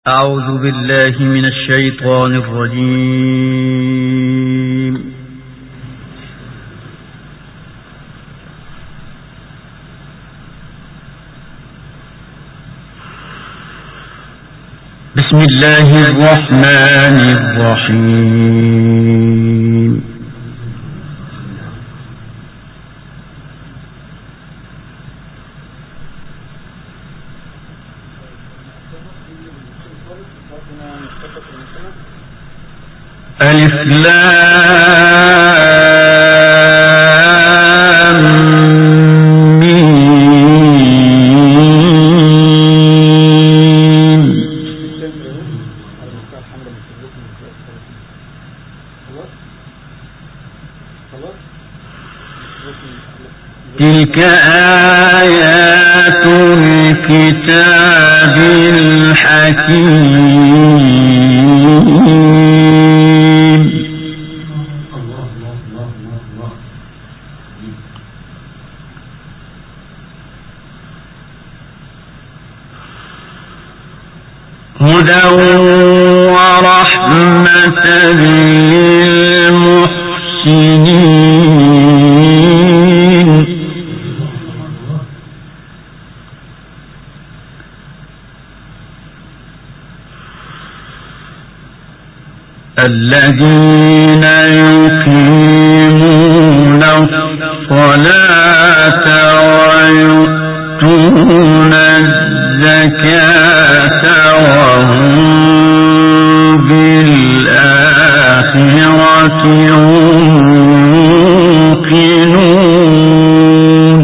أعوذ بالله من الشيطان الرجيم. بسم الله الرحمن الرحيم. ألف لام ميم. تلك آيات الكتاب الحكيم. هدى ورحمة للمحسنين. الذين يقيمون الصلاة ويؤتون الزكاة وهم بالآخرة يوقنون.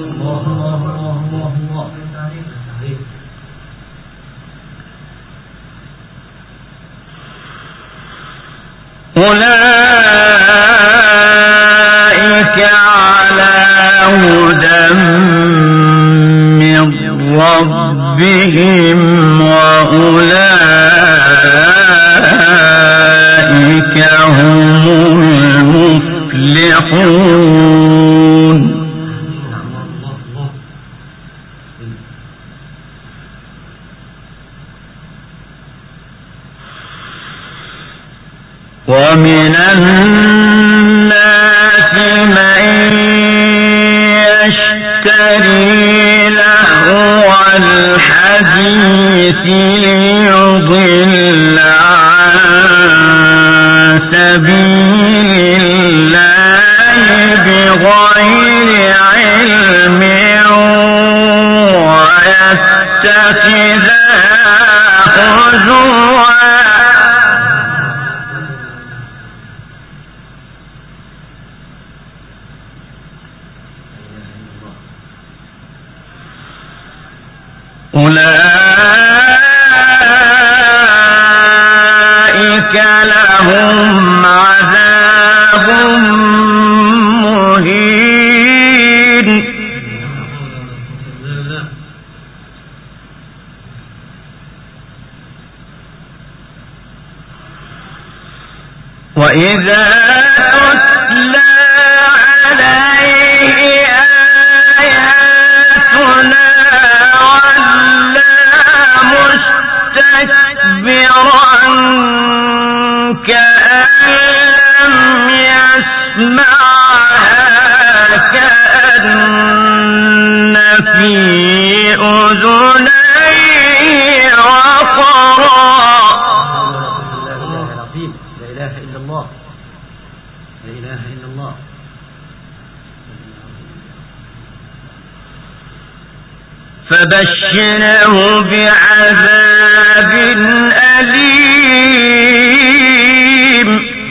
أولئك على هدى من ربهم وأولئك هم المفلحون. ومن الناس من يشتري لهو الحديث ليضل عن سبيل الله بغير علم ويتخذها هزوا. أولئك لهم عذاب مهين. وإذا تتلى عليه آياتنا مستكبرا كأن لم يسمعها كأن في أذنيه وقرا. لا إله إلا الله، لا إله إلا الله. فبشره بعذاب أليم.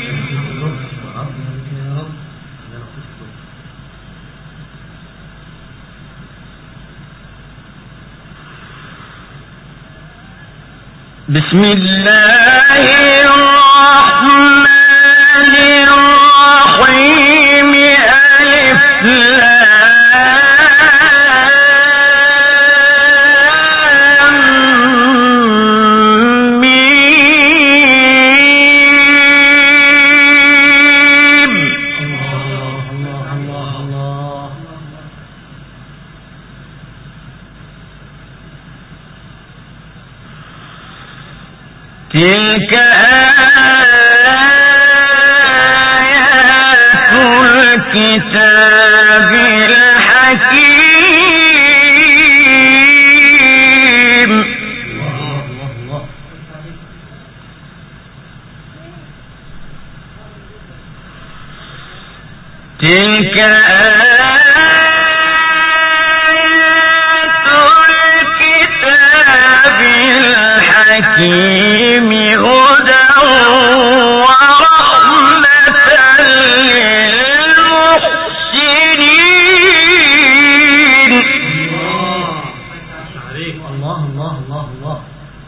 بسم الله الرحمن الرحيم. ألف تلك آيات الكتاب الحكيم. تلك آيات الكتاب الحكيم هدى ورحمة للمحسنين. الله الله الله الله.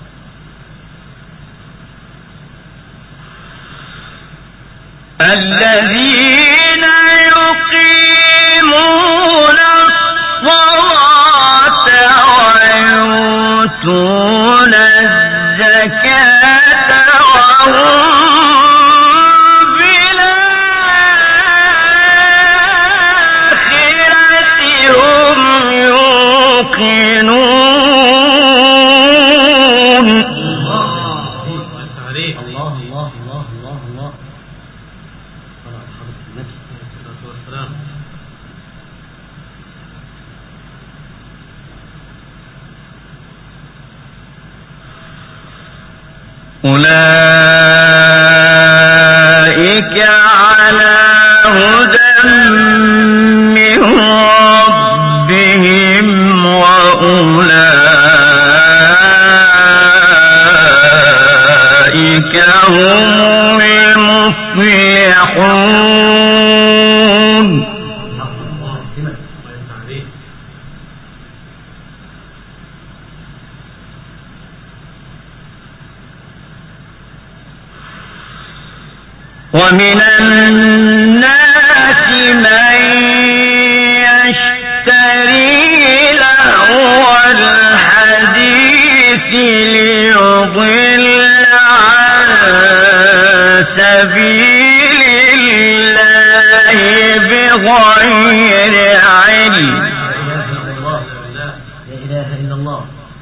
الذين يقيمون الصلاة ويؤتون الزكاة وهم بالآخرة هم يوقنون. الله الله الله الله الله. صلاة حضرة النبي عليه الصلاة والسلام. أولئك على هدى من ربهم وأولئك هم المفلحون. ومن الناس من يشتري لهو الحديث ليضل عن سبيل الله بغير علم. لا إله إلا الله.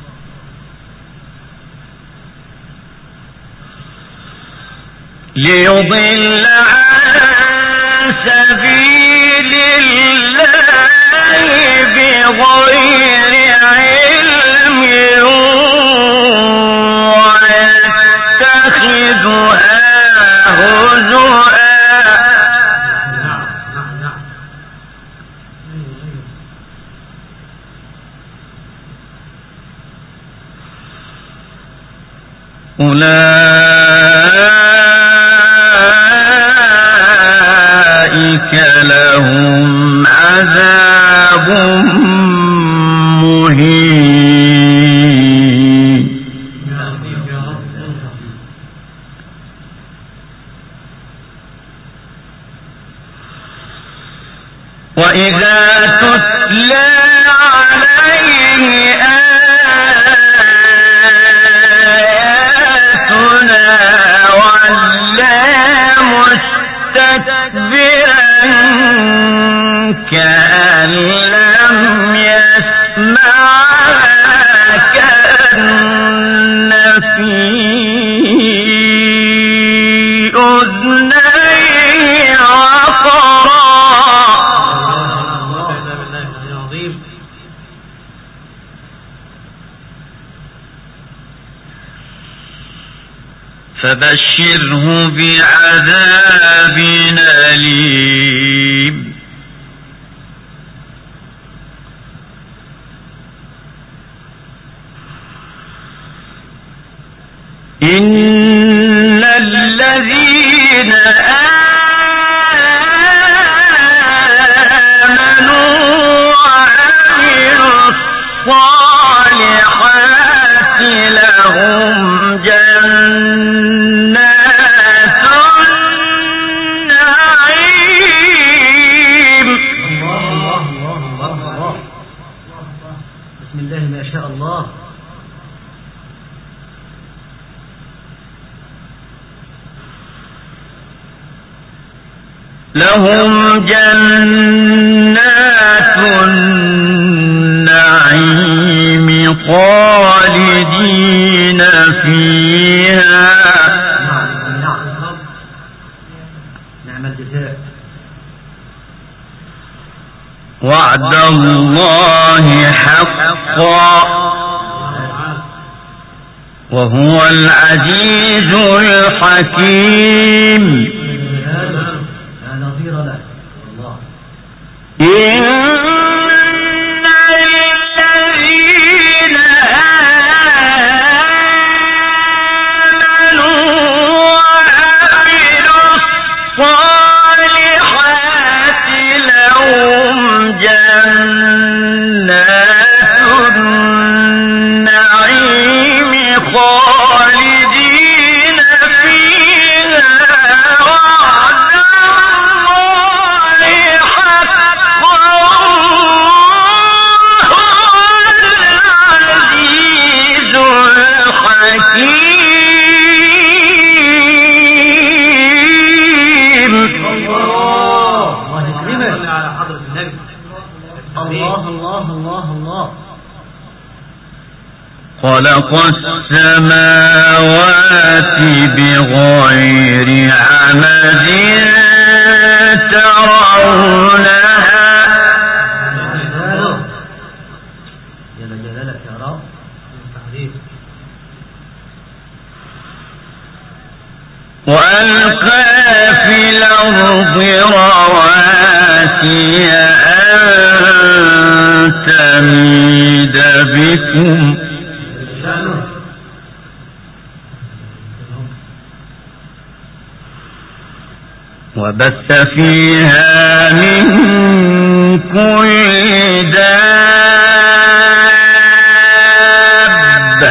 ليضل عن سبيل الله بغير علم ويتخذها هزوا. أولئك لهم عذاب مهين. وإذا تتلى عليه آياتنا ولى مستكبرا كأن لم يسمعها كأن في أذنيه وقرا. فبشره بعذاب أليم. إن الذين آمنوا وعملوا الصالحات لهم جنات النعيم. الله الله الله الله. بسم الله ما شاء الله. لهم جنات النعيم خالدين فيها وعد الله حقا وهو العزيز الحكيم. لا نظير له الله. خلق السماوات بغير عمد ترونها وألقى في الأرض رواسي أن تميد بكم وبث فيها من كل دابة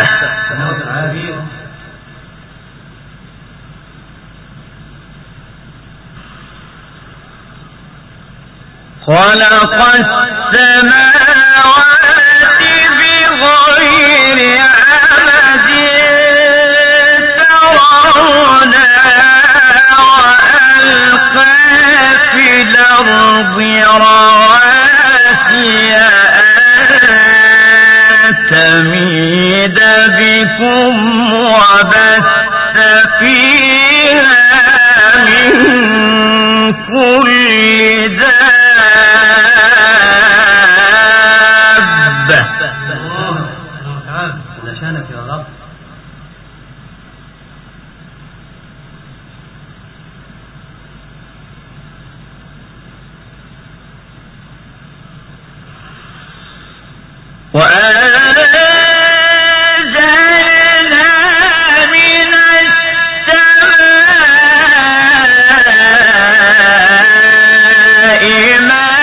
خلق السماوات بغير عمد ترونها وألقى في الأرض رواسي أن تميد بكم وبث فيها من كل لشانك يا رب. وأنزلنا من السماء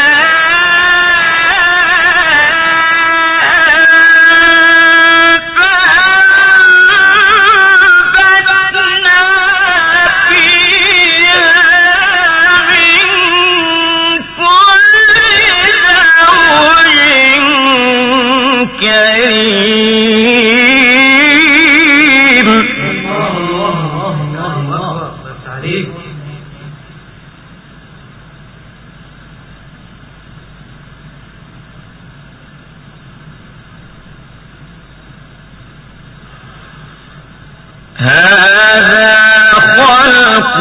هذا خلق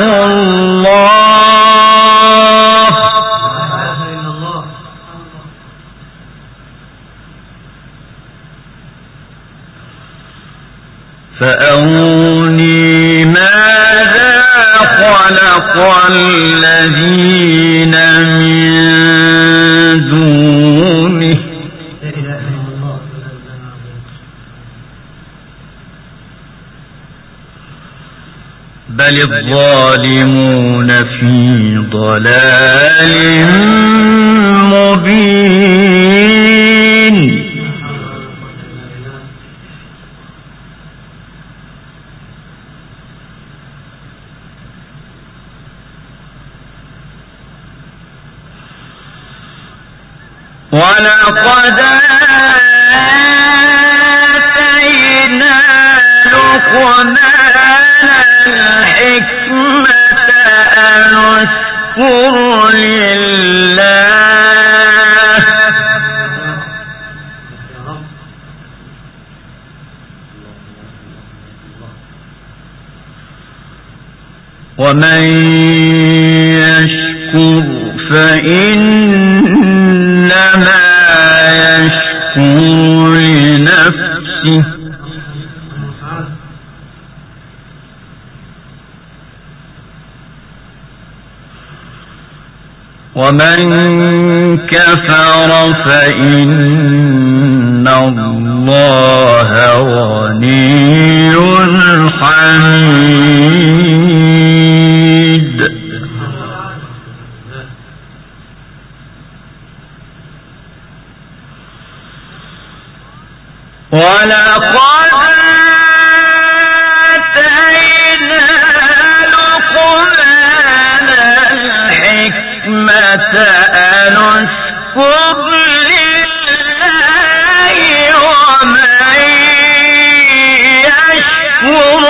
الله فأروني ماذا خلق الذين من دونه بل الظالمون في ضلال مبين. ولقد آتينا لقمان الحكمة أن اشكر لله ومن يشكر فإنما ومن كفر فإن الله غني حميد. ولقد آتينا لقمان الحكمة أن اشكر لله ومن يشكر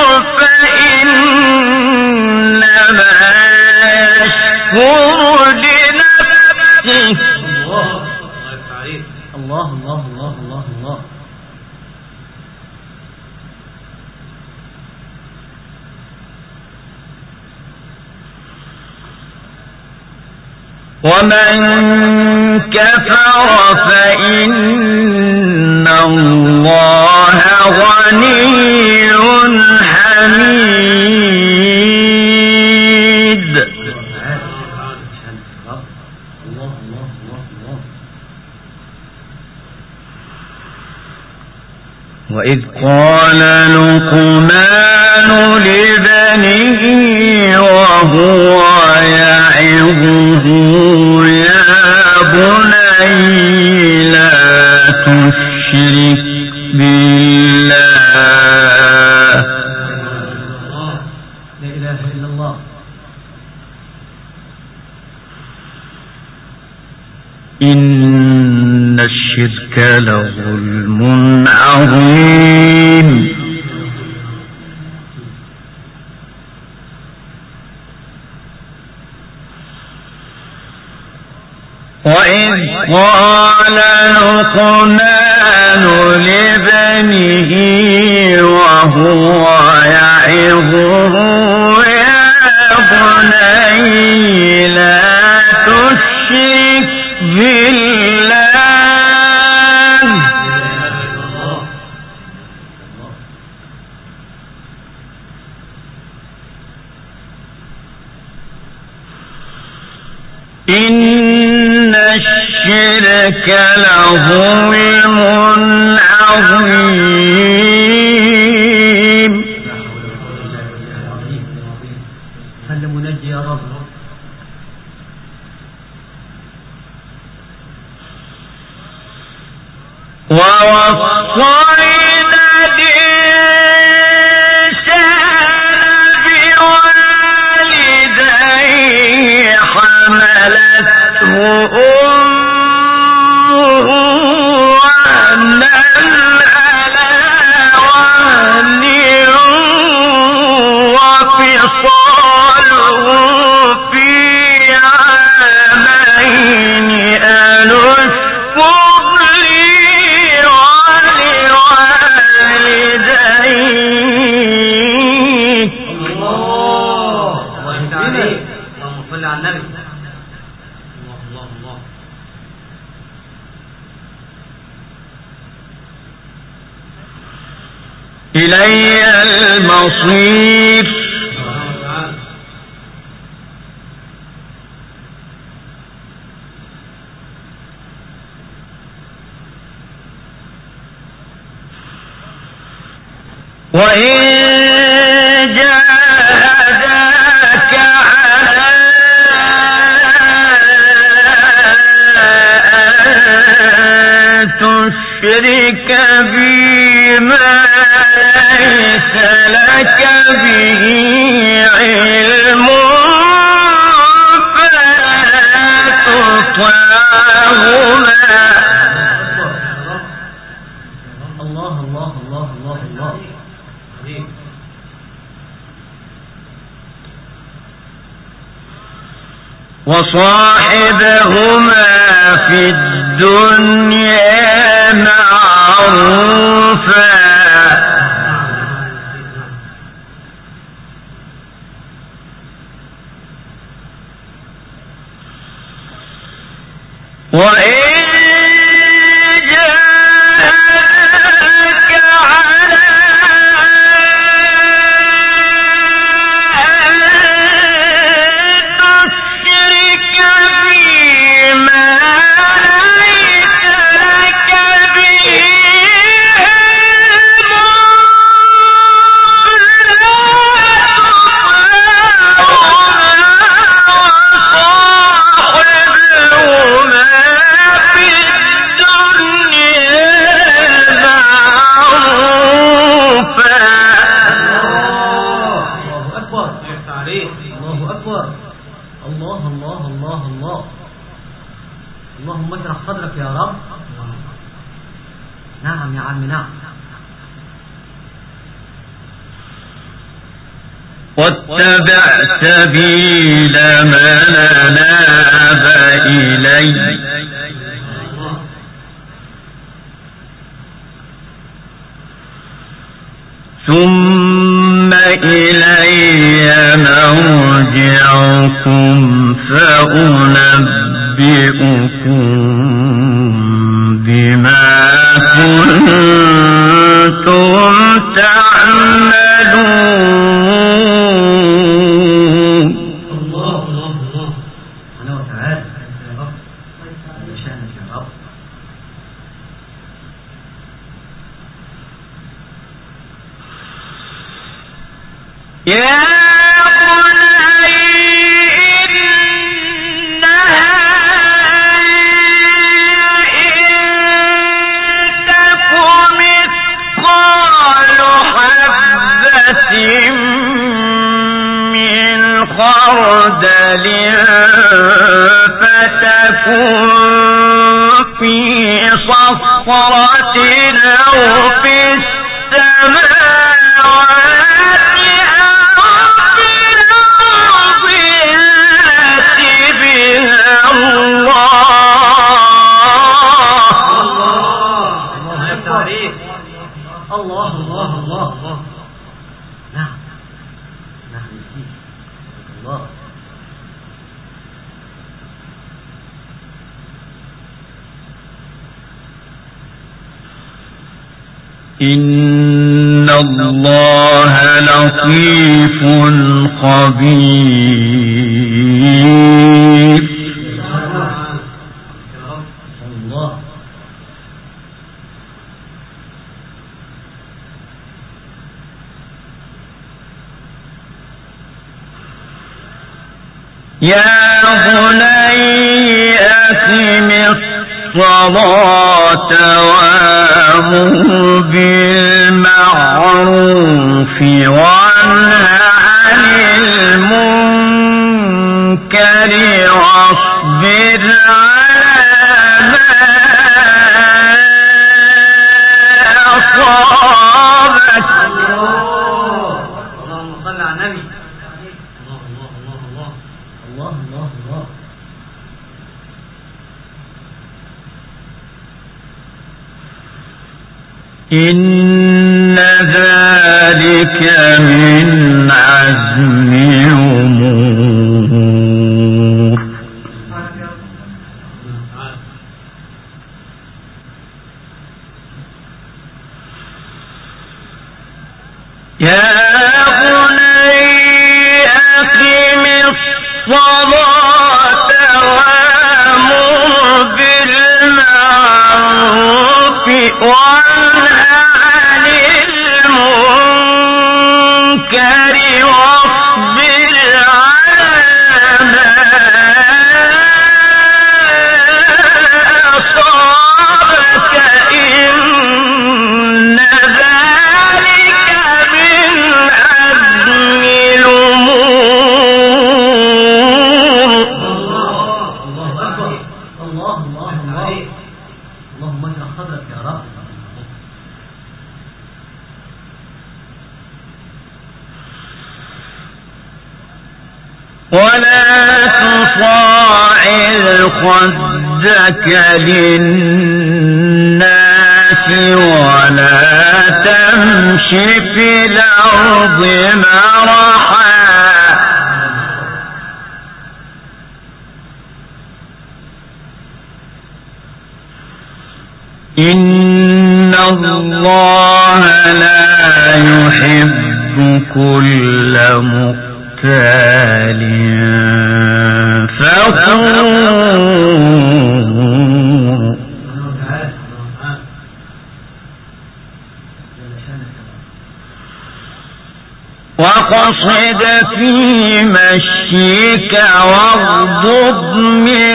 فإنما يشكر لنفسه. الله الله الله الله الله. ومن كفر فإن الله غني حميد. وإذ قال لقمان لبنيه وهو يعظه يا بني لا تشرك بالله لا إله إلا الله إن الشرك لظلم عظيم. وإذ قال لقمان لبنيه وهو يعظه يا بني لا تشرك بالله إن الشرك لظلم عظيم. فلمنجي يا رب. ووصينا الإنسان بوالديه حملته أمه وهنا على وهن وفصاله في عامين أن اشكر لي ولوالديك. الله عليك. اللهم صل على النبي. الله الله الله. إلي المصير. وإن جاهداك على أن تشرك بما ليس لك به علم فلا تطعهما. الله الله الله الله الله. وصاحبهما في الدنيا معروفا وإن جاءك على أن تشرك بي أكبر. الله الله الله الله. اللهم اشرح صدرك يا رب. نعم يا عم نعم. واتبع سبيل من أناب إلي ثم إلي مرجعكم فأنبئكم بما كنتم تعملون. الله الله الله. أنا وتعالى يا رب. يا شأنك يا رب. يا خردل فتكن في صخرة أو في السماوات أو في الأرض يأت بها الله الله الله الله. نعم نعم الله. إن الله لطيف خبير. يا بني أقم الصلاة وأمر بالمعروف وانه عن المنكر واصبر على ما أصابك. اللهم صل على النبي. الله الله الله. إن ذلك من عزم الأمور. يا بني أقم الصلاة وأمر بالمعروف وانه عن المنكر واصبر على ما أصابك. إن ذلك من عزم الأمور. الله أكبر. الله الله الله. اللهم اشرح صدرك يا رب. ولا تصاعر خدك للناس ولا تمش في الأرض مرحا. إن الله لا يحب كل مختال فخور. وقصد في مشيك واغضض من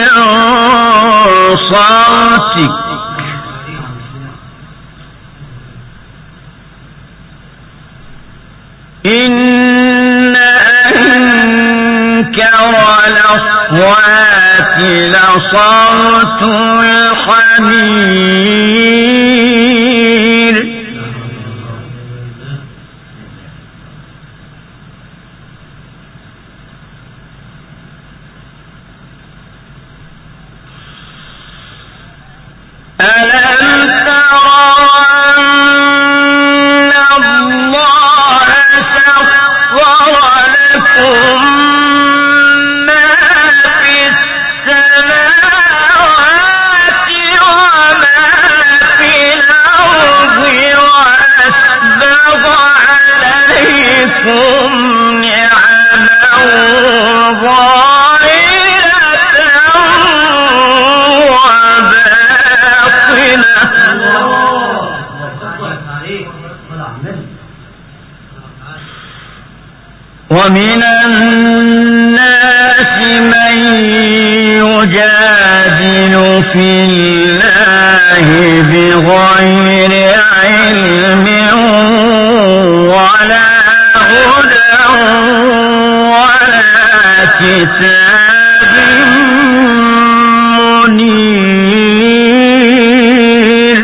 صوتك. إن أنكر الأصوات لصوت الحمير ألم تروا أن الله سخر لكم ما في السماوات وما في الأرض وأسبغ عليكم نعمه ومن الناس من يجادل في الله بغير علم ولا هدى ولا كتاب منير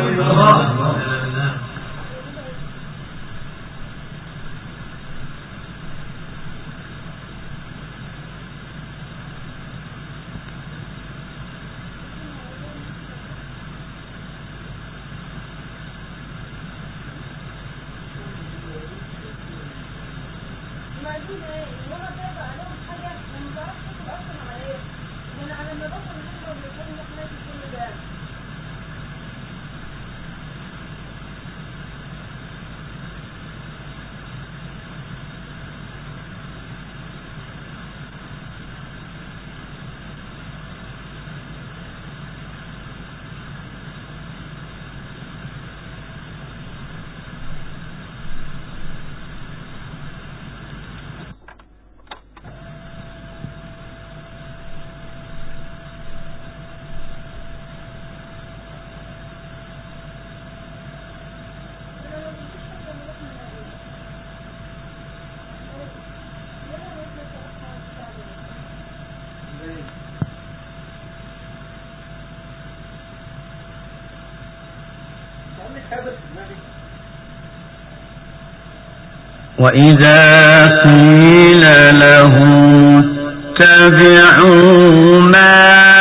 وإذا قيل لهم اتبعوا ما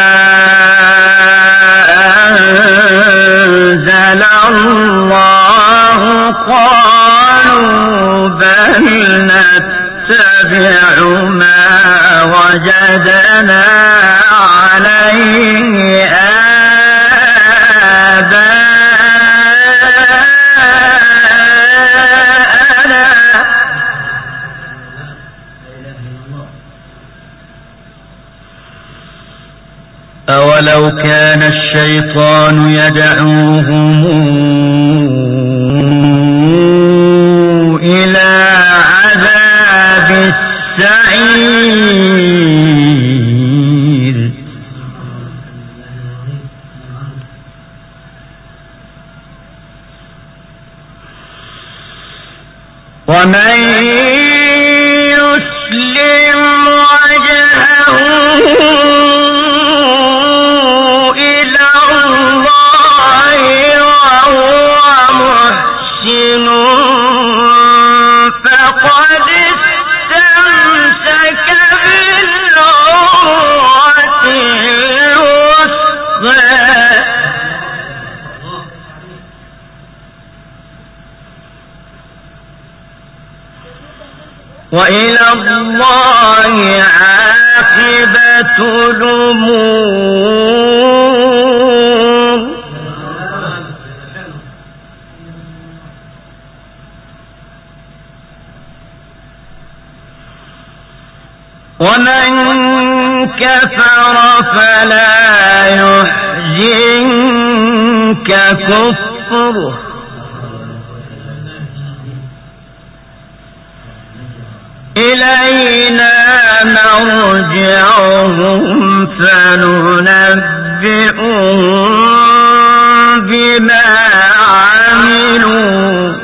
أنزل الله قالوا بل نتبع ما وجدنا عليه أولو كان الشيطان يدعوهم إلى عذاب السعير ومن يسلم وجهه وإلى الله عاقبة الأمور ومن كفر فلا يحزنك كفره إلينا مرجعهم فننبئهم بما عملوا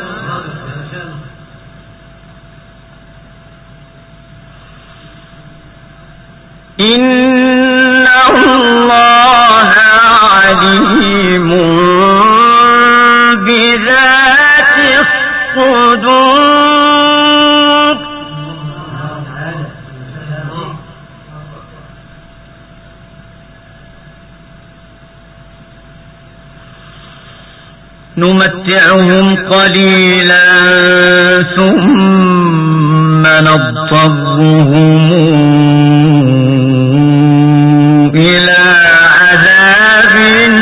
إن الله عليم بذات الصدور. نمتعهم قليلا ثم نضطرهم إلى عذاب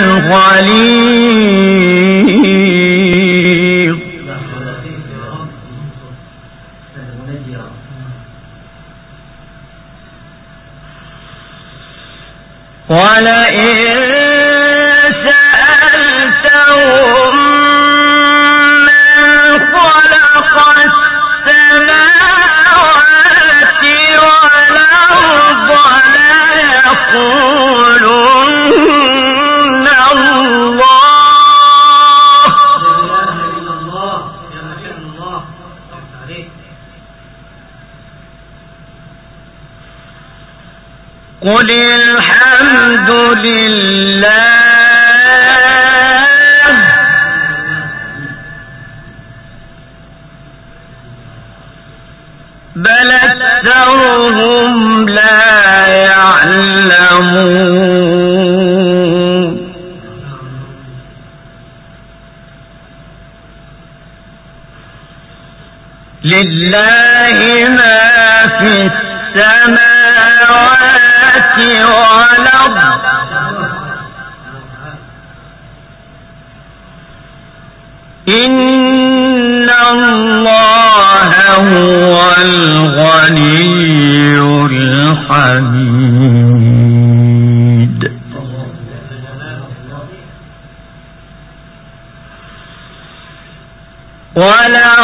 غليظ. ولئن سألتهم من خلق السماوات والأرض ليقولن الله. قل الحمد لله بل أكثرهم لا يعلمون. لله ما في السماوات والأرض إن الله هو الغني الحميد. ولو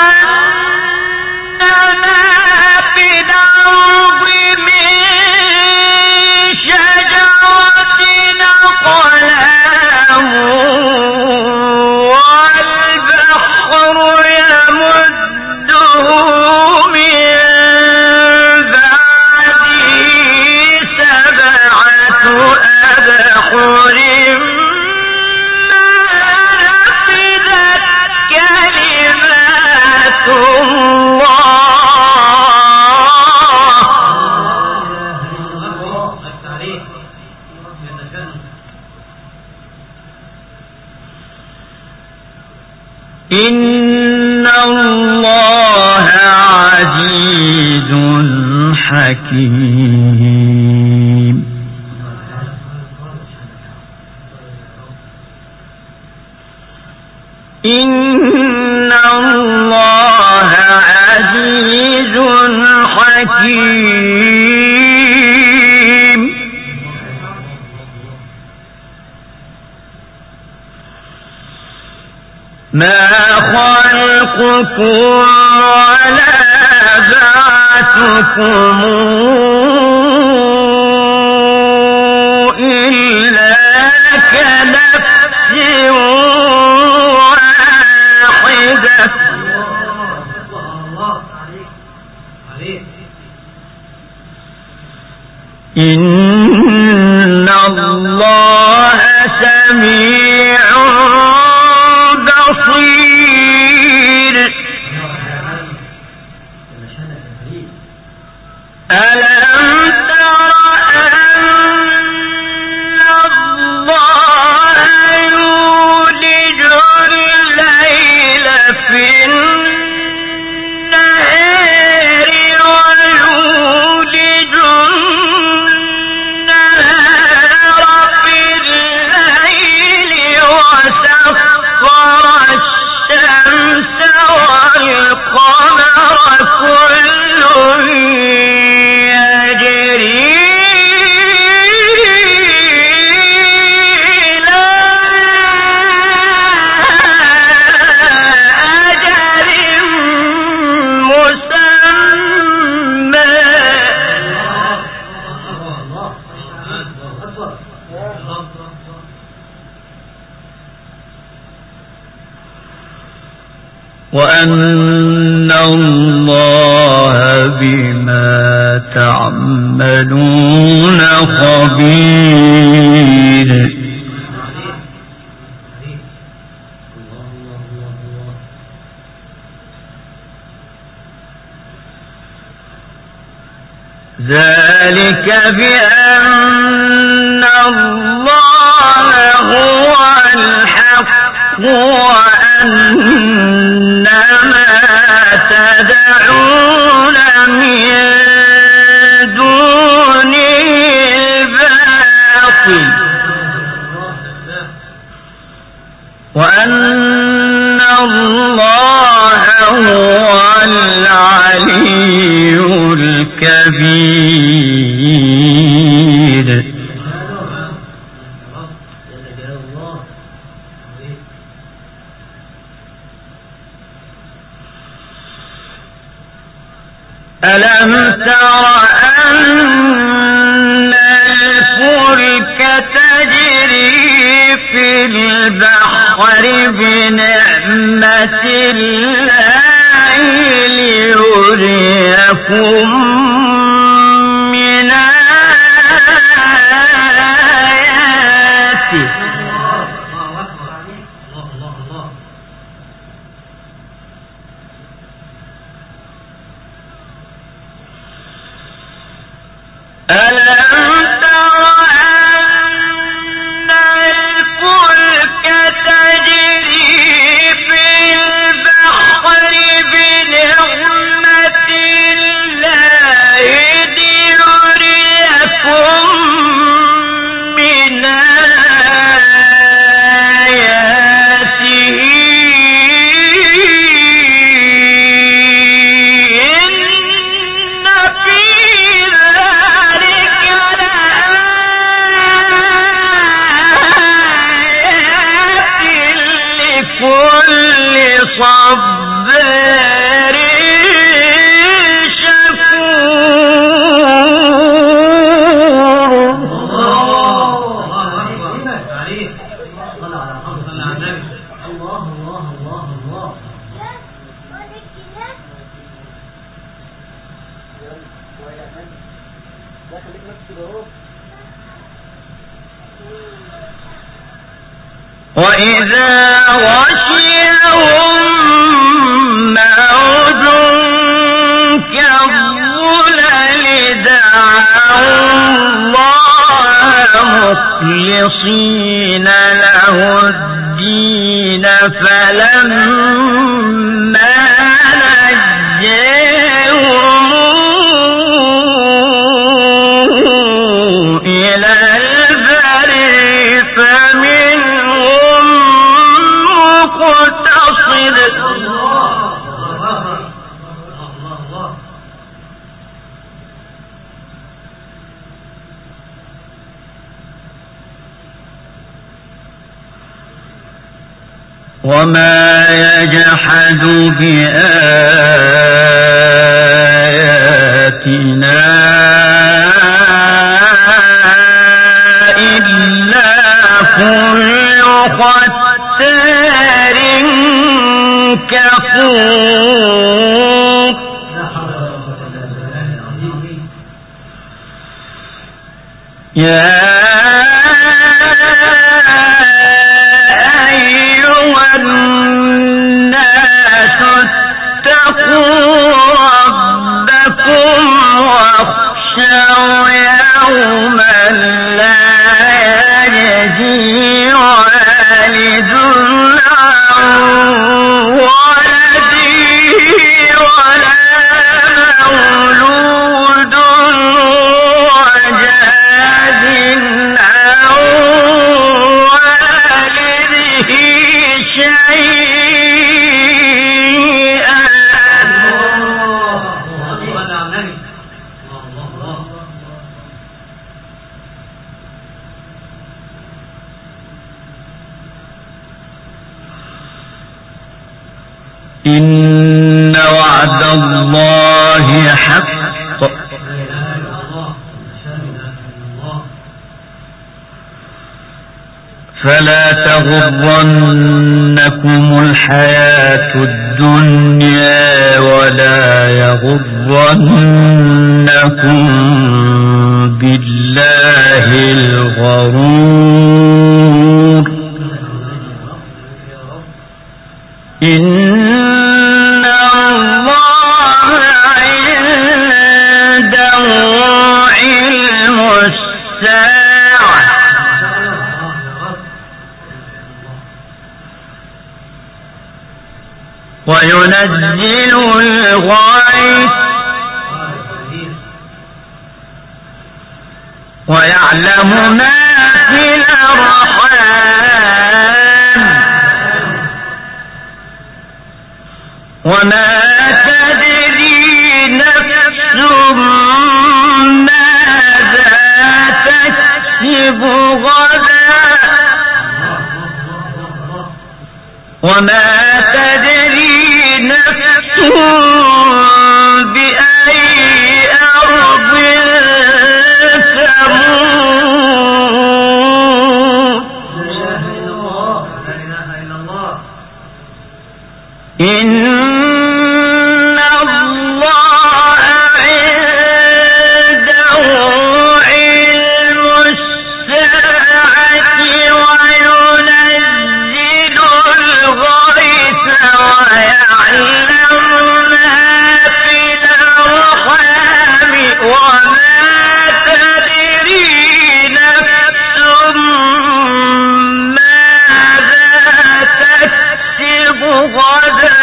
إن الله عزيز حكيم. إن الله عزيز حكيم. ما خلقكم ولا بعثكم إلا كنفس واحدة. إن الله سميع بصير. ألم تر أن الله يولج الليل في النهار ويولج النهار في الليل وسخر الشمس والقمر كل يجري إلى أجل مسمى. وأن الله بما تعملون خبير. ذلك بأن الله هو الحق وأن ما تدعون من دونه الباطل وأن الله هو العلي الكبير. ألم تر أن الفلك تجري في البحر بنعمة الله ليريكم من آياته ألم تر أن الفلك تجري في البحر بنعمة الله ليريكم من آياته إن في ذلك لكل صبار وإذا غشيهم موج كالظلل دعوا الله مخلصين له الدين فلما نجاهم إلى البر فمنهم مقتصد وما يجحد بآياتنا إلا كل ختار كفور. يا أيها الناس اتقوا ربكم واخشوا يوما لا يجزي والد عن ولده ولا مولود وجاز عن والده شيئا إن وعد الله حق فلا تغرنكم الحياة الدنيا ولا يغرنكم بينكم بالله الغرور إن الله عنده علم الساعة وينزل الغيث ويعلم ما في الأرحام وما تدري نفس ماذا تكسب غدا وما تدري نفس بأي أرض تموت إن الله عنده علم الساعة وينزل الغيث ويعلم ما في الأرحام وما تدري نفس ماذا تكسب غدا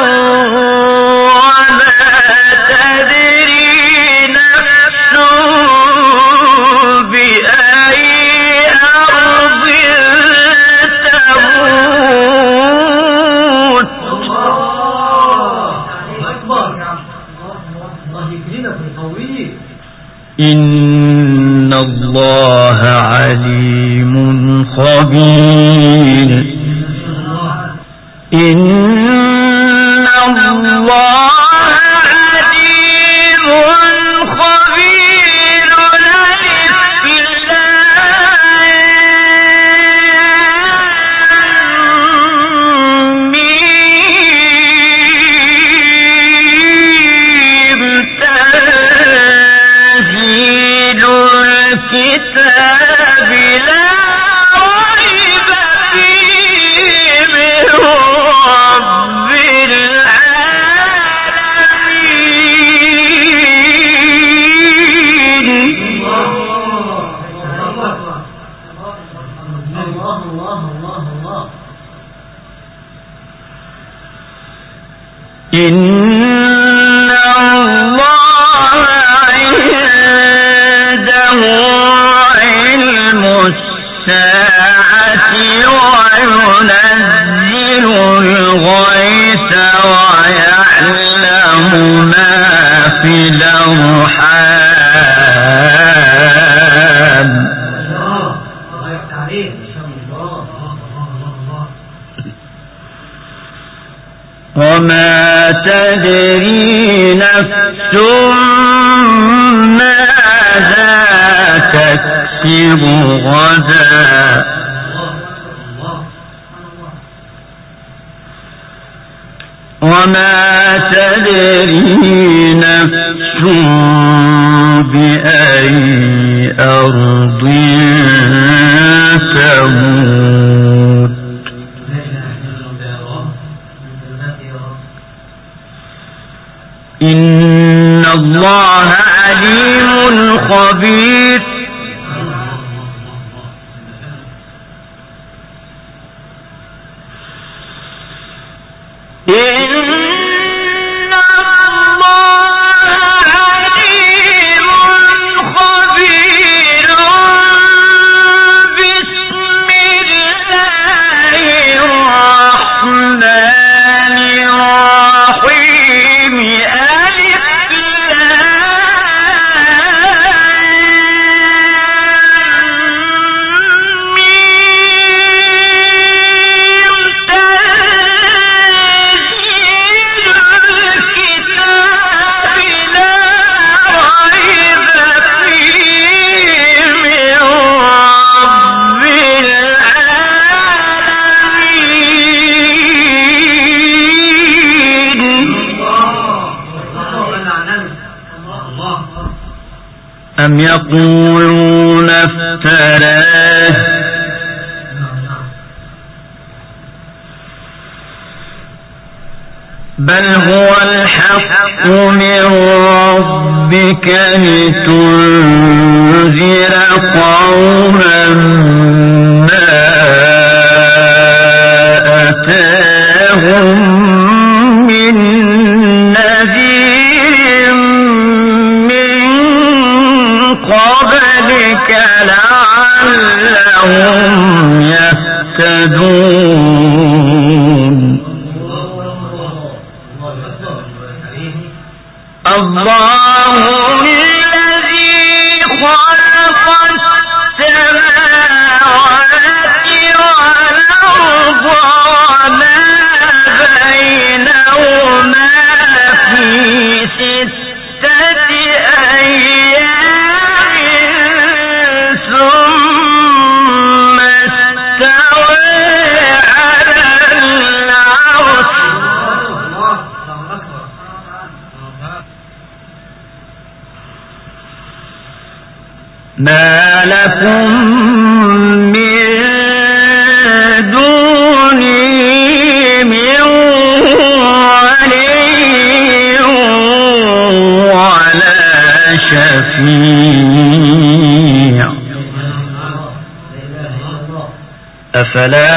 وما تدري نفس بأي أرض تموت إن الله عليم خبير إن الله عليم خبير تنزيل الكتاب لا ريب فيه من رب إن الله عنده علم الساعة وينزل الغيث ويعلم ما في الأرحام وما تدري نفس ماذا تكسب غدا وما تدري نفس بأي أرض تموت إن الله عليم خبير إن الله عليم خبير أم يقولون افتراه بل هو الحق من ربك لتنذر قوما ما أتاهم من نذير من قبلك لعلهم يهتدون. الله الذي خلق السماوات والأرض وما بينهما في 6 أيام ثم استوى على العرش. ما لكم من دونه من ولي ولا شفيع أفلا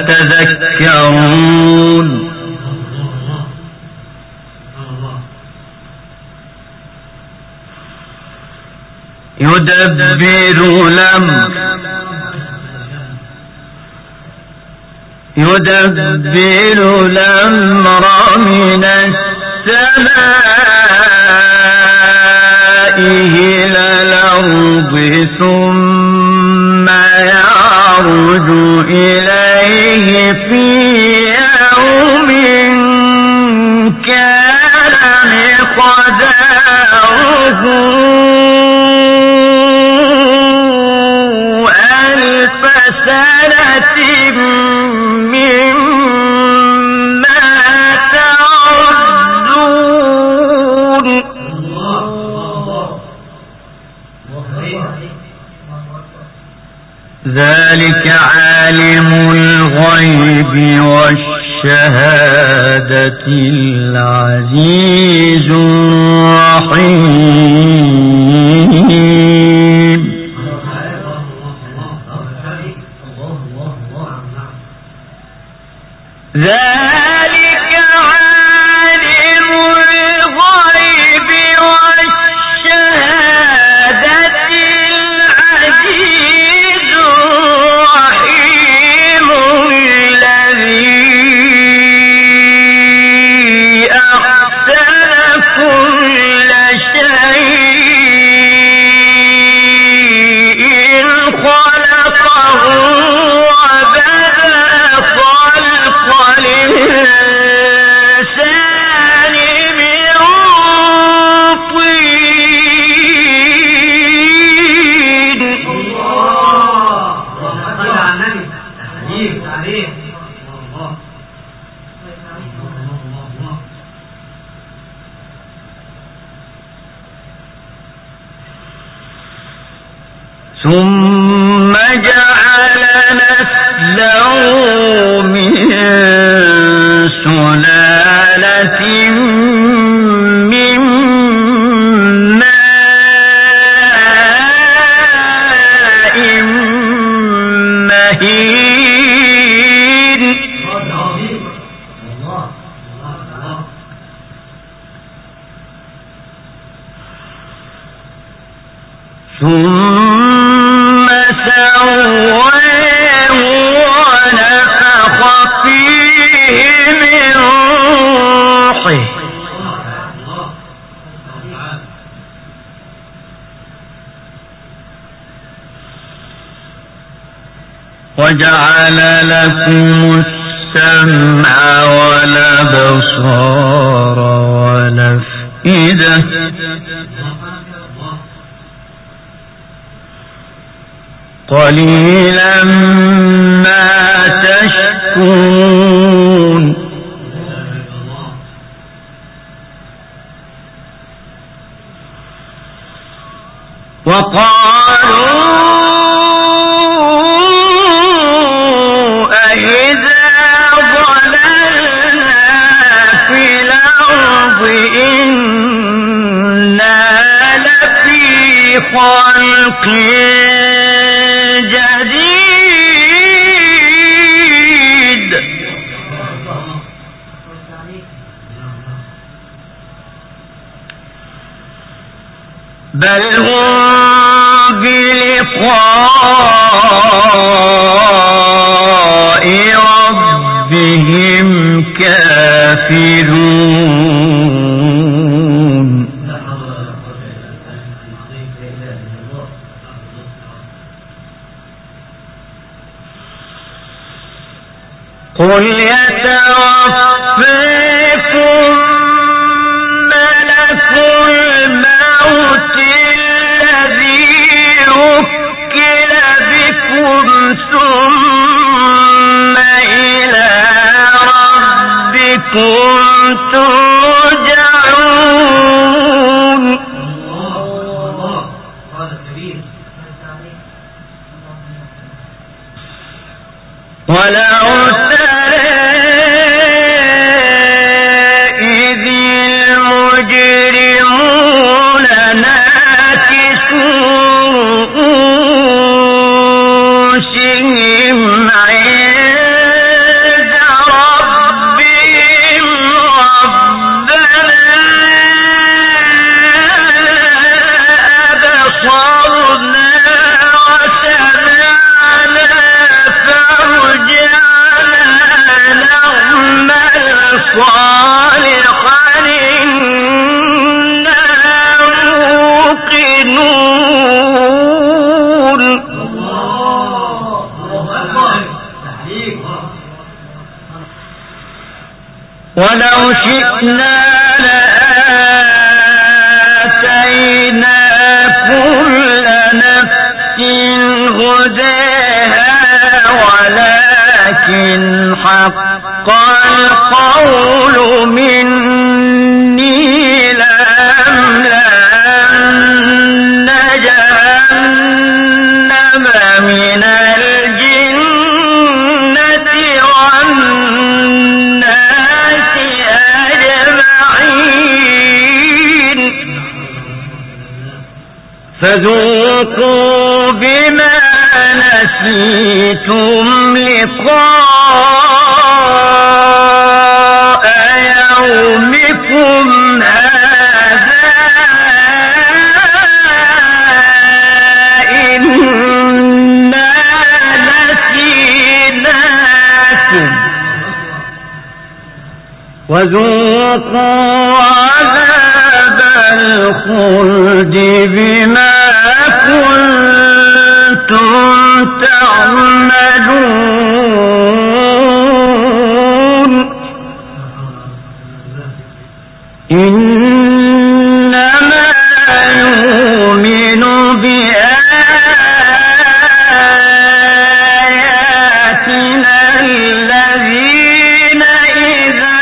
تتذكرون. يدبر الأمر من السماء إلى الأرض ثم يعرج إليه في يوم كان مقداره 1000 سنة مما تعدون. ذلك عالم الغيب والشهادة العزيز الرحيم. ذلك عالم الغيب والشهادة العزيز الرحيم الذي أحسن كل شيء خلقه ثم جعل نسله من سلالة من ماء مهين. ثم سواه ونفخ فيه من روحه وجعل لكم السمع والأبصار والأفئدة قليلا ما تشكرون. وقالوا أإذا ضللنا في الأرض إنا لفي خلق جديد بل هم بلقاء ربهم كافرون قل يتوفيكم ملك الموت الذي وكل بكم ثم إلى ربكم ترجعون ولو ترى إذ المجرمون ناكسوا رؤوسهم عند ربهم ربنا أبصرنا وسمعنا فارجعنا نعمل صالحا إنا موقنون ولو شئنا لآتينا كل نفس هداها ولكن حق القول مني لأملأن جهنم من الجنة والناس أجمعين فذوقوا بما نسيتم لقاء يومكم هذا إنا نسيناكم وذوقوا عذاب الخلد بما كنتم تعملون إنما يؤمن بآياتنا الذين إذا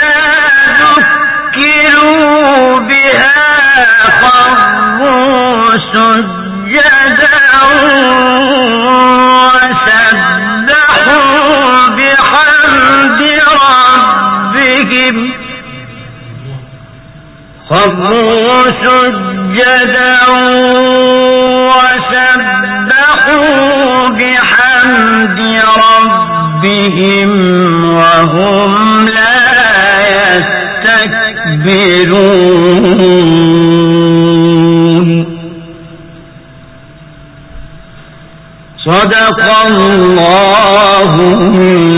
ذكروا بها خروا سجدا وسبحوا بحمد ربهم خروا سجدا وسبحوا بحمد ربهم وهم لا يستكبرون صدق الله